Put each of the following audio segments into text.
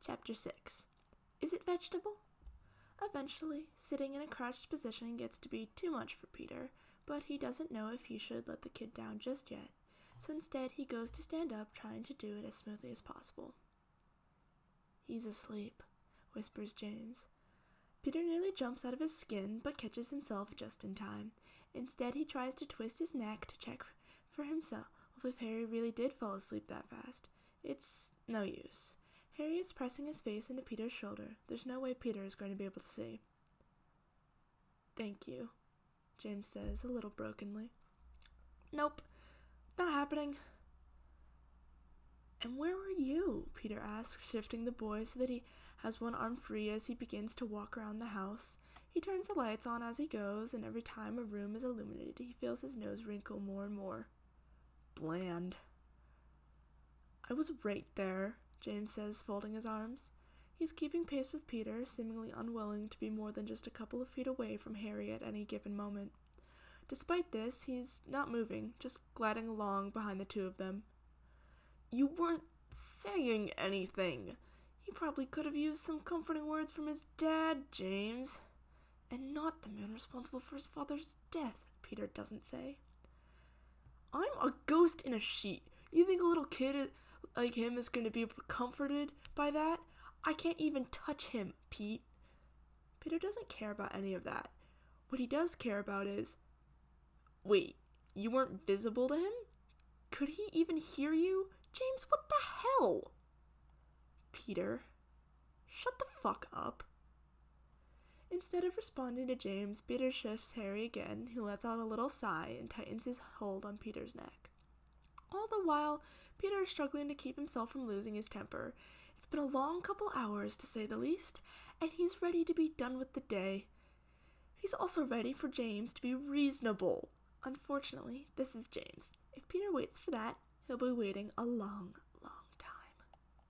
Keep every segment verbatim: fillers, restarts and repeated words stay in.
Chapter six. Is it vegetable? Eventually, sitting in a crouched position gets to be too much for Peter, but he doesn't know if he should let the kid down just yet, so instead he goes to stand up, trying to do it as smoothly as possible. He's asleep, whispers James. Peter nearly jumps out of his skin, but catches himself just in time. Instead, he tries to twist his neck to check for himself if Harry really did fall asleep that fast. It's no use. Harry is pressing his face into Peter's shoulder. There's no way Peter is going to be able to see. Thank you, James says, a little brokenly. Nope, not happening. And where were you? Peter asks, shifting the boy so that he has one arm free as he begins to walk around the house. He turns the lights on as he goes, and every time a room is illuminated, he feels his nose wrinkle more and more. Bland. I was right there, James says, folding his arms. He's keeping pace with Peter, seemingly unwilling to be more than just a couple of feet away from Harry at any given moment. Despite this, he's not moving, just gliding along behind the two of them. You weren't saying anything. He probably could have used some comforting words from his dad, James. And not the man responsible for his father's death, Peter doesn't say. I'm a ghost in a sheet. You think a little kid like him is going to be comforted by that? I can't even touch him, Pete. Peter doesn't care about any of that. What he does care about is, wait, you weren't visible to him? Could he even hear you? James, what the hell? Peter, shut the fuck up. Instead of responding to James, Peter shifts Harry again, who lets out a little sigh and tightens his hold on Peter's neck. All the while, Peter is struggling to keep himself from losing his temper. It's been a long couple hours, to say the least, and he's ready to be done with the day. He's also ready for James to be reasonable. Unfortunately, this is James. If Peter waits for that, he'll be waiting a long, long time.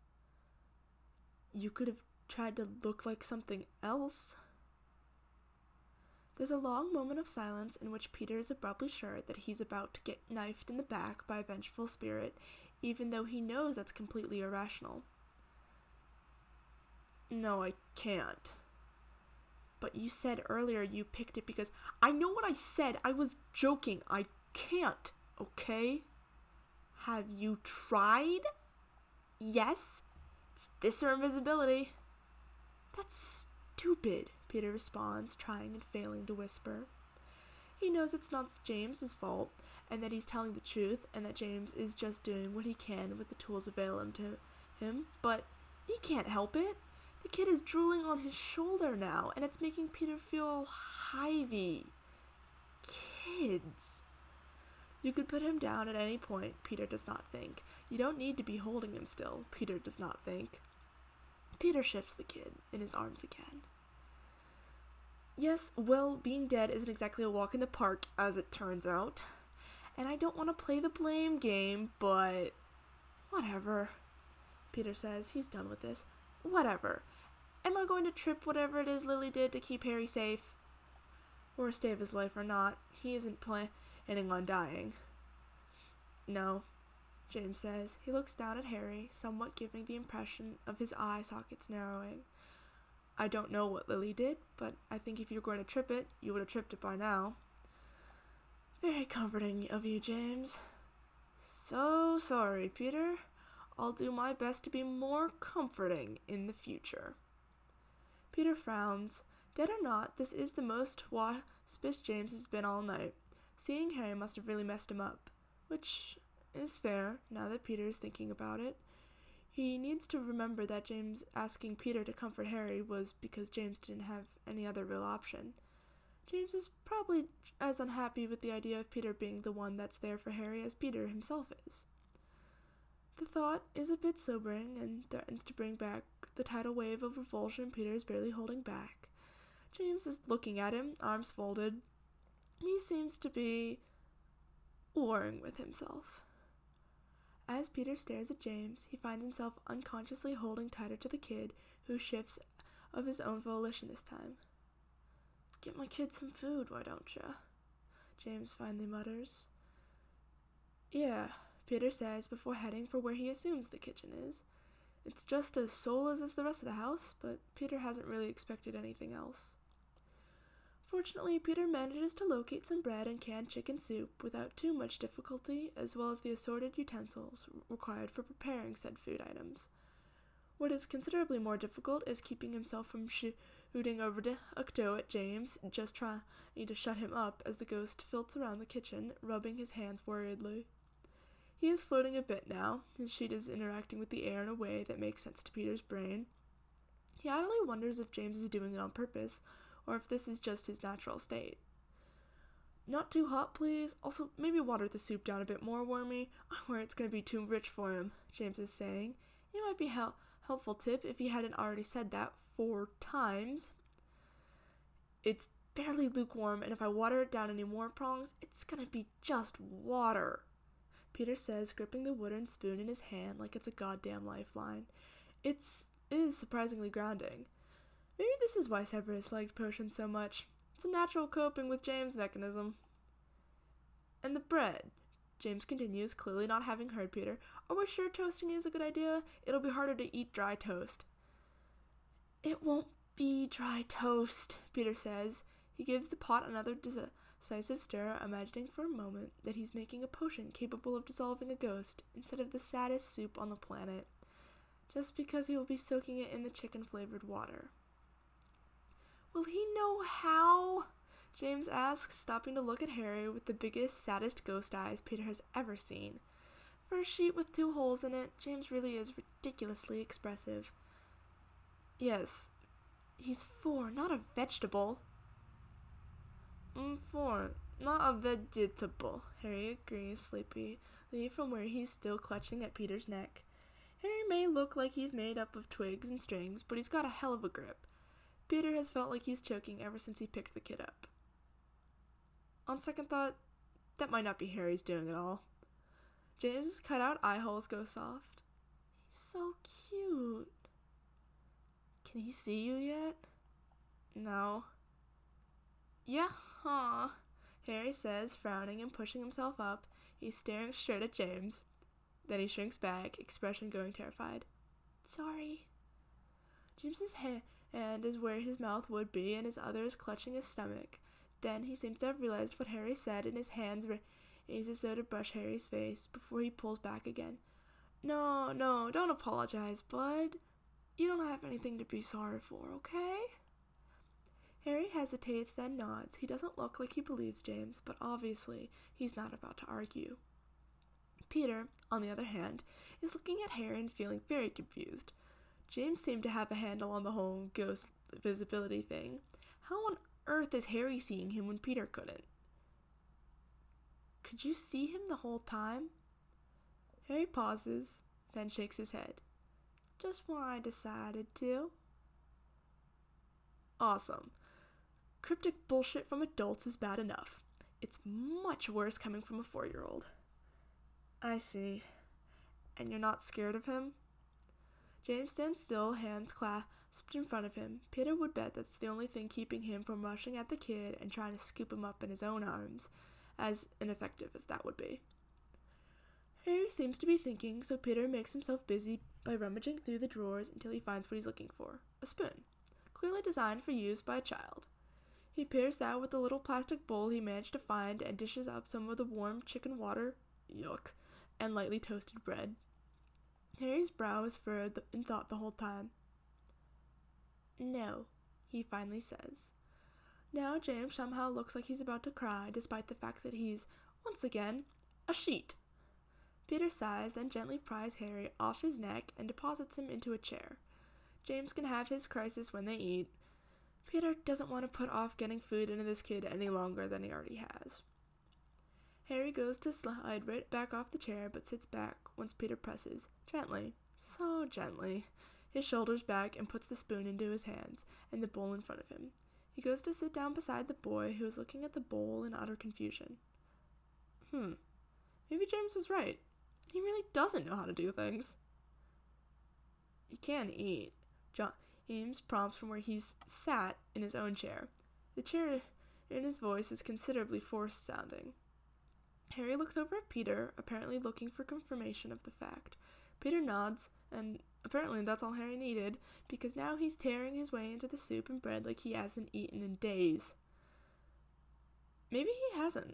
You could have tried to look like something else. There's a long moment of silence in which Peter is abruptly sure that he's about to get knifed in the back by a vengeful spirit, even though he knows that's completely irrational. No, I can't. But you said earlier you picked it because... I know what I said. I was joking. I can't, okay? Have you tried? Yes. It's this or invisibility. That's stupid, Peter responds, trying and failing to whisper. He knows it's not James's fault, and that he's telling the truth, and that James is just doing what he can with the tools available to him, but he can't help it. The kid is drooling on his shoulder now, and it's making Peter feel hivey. Kids. You could put him down at any point, Peter does not think. You don't need to be holding him still, Peter does not think. Peter shifts the kid in his arms again. Yes, well, being dead isn't exactly a walk in the park, as it turns out. And I don't want to play the blame game, but... whatever. Peter says he's done with this. Whatever. Am I going to trip whatever it is Lily did to keep Harry safe? Or stay of his life or not, he isn't planning on dying. No, James says. He looks down at Harry, somewhat giving the impression of his eye sockets narrowing. I don't know what Lily did, but I think if you were going to trip it, you would have tripped it by now. Very comforting of you, James. So sorry, Peter. I'll do my best to be more comforting in the future. Peter frowns. Dead or not, this is the most waspish James has been all night. Seeing Harry must have really messed him up, which is fair, now that Peter is thinking about it. He needs to remember that James asking Peter to comfort Harry was because James didn't have any other real option. James is probably as unhappy with the idea of Peter being the one that's there for Harry as Peter himself is. The thought is a bit sobering and threatens to bring back the tidal wave of revulsion Peter is barely holding back. James is looking at him, arms folded. He seems to be warring with himself. As Peter stares at James, he finds himself unconsciously holding tighter to the kid, who shifts of his own volition this time. Get my kid some food, why don't ya? James finally mutters. Yeah, Peter says before heading for where he assumes the kitchen is. It's just as soulless as the rest of the house, but Peter hasn't really expected anything else. Fortunately, Peter manages to locate some bread and canned chicken soup without too much difficulty, as well as the assorted utensils required for preparing said food items. What is considerably more difficult is keeping himself from shooting a reducto at James, just trying to shut him up as the ghost filts around the kitchen, rubbing his hands worriedly. He is floating a bit now. His sheet is interacting with the air in a way that makes sense to Peter's brain. He idly wonders if James is doing it on purpose, or if this is just his natural state. Not too hot, please. Also, maybe water the soup down a bit more, Wormy. I'm worried it's going to be too rich for him, James is saying. It might be a hel- helpful tip if he hadn't already said that four times. It's barely lukewarm, and if I water it down any more prongs, it's going to be just water, Peter says, gripping the wooden spoon in his hand like it's a goddamn lifeline. It's, it is surprisingly grounding. Maybe this is why Severus liked potions so much. It's a natural coping with James mechanism. And the bread, James continues, clearly not having heard Peter. Are we sure toasting is a good idea? It'll be harder to eat dry toast. It won't be dry toast, Peter says. He gives the pot another decisive stir, imagining for a moment that he's making a potion capable of dissolving a ghost instead of the saddest soup on the planet, just because he will be soaking it in the chicken-flavored water. Will he know how? James asks, stopping to look at Harry with the biggest, saddest ghost eyes Peter has ever seen. For a sheet with two holes in it, James really is ridiculously expressive. Yes, he's four, not a vegetable. Mm, four, not a vegetable, Harry agrees sleepily from where he's still clutching at Peter's neck. Harry may look like he's made up of twigs and strings, but he's got a hell of a grip. Peter has felt like he's choking ever since he picked the kid up. On second thought, that might not be Harry's doing at all. James' cut-out eye holes go soft. He's so cute. Can he see you yet? No. Yeah, huh, Harry says, frowning and pushing himself up. He's staring straight at James. Then he shrinks back, expression going terrified. Sorry. James's hand is where his mouth would be, and his other is clutching his stomach. Then he seems to have realized what Harry said, and his hands raise as though to brush Harry's face before he pulls back again. No, no, don't apologize, bud. You don't have anything to be sorry for, okay? Harry hesitates, then nods. He doesn't look like he believes James, but obviously he's not about to argue. Peter, on the other hand, is looking at Harry and feeling very confused. James seemed to have a handle on the whole ghost visibility thing. How on earth is Harry seeing him when Peter couldn't? Could you see him the whole time? Harry pauses, then shakes his head. Just when I decided to. Awesome. Cryptic bullshit from adults is bad enough. It's much worse coming from a four-year-old. I see. And you're not scared of him? James stands still, hands clasped in front of him. Peter would bet that's the only thing keeping him from rushing at the kid and trying to scoop him up in his own arms, as ineffective as that would be. Harry seems to be thinking, so Peter makes himself busy by rummaging through the drawers until he finds what he's looking for, a spoon, clearly designed for use by a child. He pairs that with the little plastic bowl he managed to find and dishes up some of the warm chicken water, yuck, and lightly toasted bread. Harry's brow is furrowed in thought the whole time. No, he finally says. Now James somehow looks like he's about to cry, despite the fact that he's, once again, a sheet. Peter sighs, then gently pries Harry off his neck and deposits him into a chair. James can have his crisis when they eat. Peter doesn't want to put off getting food into this kid any longer than he already has. Harry goes to slide right back off the chair, but sits back once Peter presses, gently, so gently, his shoulders back and puts the spoon into his hands and the bowl in front of him. He goes to sit down beside the boy, who is looking at the bowl in utter confusion. Hmm, maybe James is right. He really doesn't know how to do things. You can eat, James prompts from where he's sat in his own chair. The chair in his voice is considerably forced sounding. Harry looks over at Peter, apparently looking for confirmation of the fact. Peter nods and Apparently that's all Harry needed, because now he's tearing his way into the soup and bread like he hasn't eaten in days. Maybe he hasn't.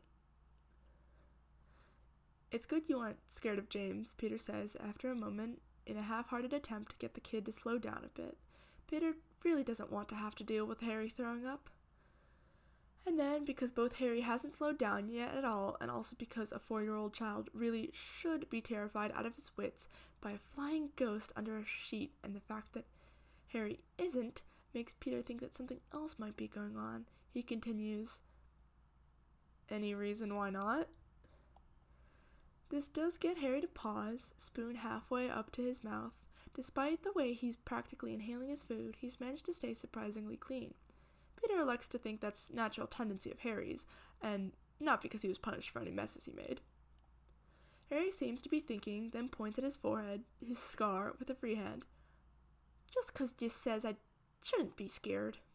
It's good you aren't scared of James, Peter says after a moment, in a half-hearted attempt to get the kid to slow down a bit. Peter really doesn't want to have to deal with Harry throwing up. And then, because both Harry hasn't slowed down yet at all, and also because a four-year-old child really should be terrified out of his wits by a flying ghost under a sheet, and the fact that Harry isn't makes Peter think that something else might be going on, he continues, "Any reason why not?" This does get Harry to pause, spoon halfway up to his mouth. Despite the way he's practically inhaling his food, he's managed to stay surprisingly clean. Peter elects to think that's a natural tendency of Harry's, and not because he was punished for any messes he made. Harry seems to be thinking, then points at his forehead, his scar, with a free hand. "Just 'cause you says I shouldn't be scared."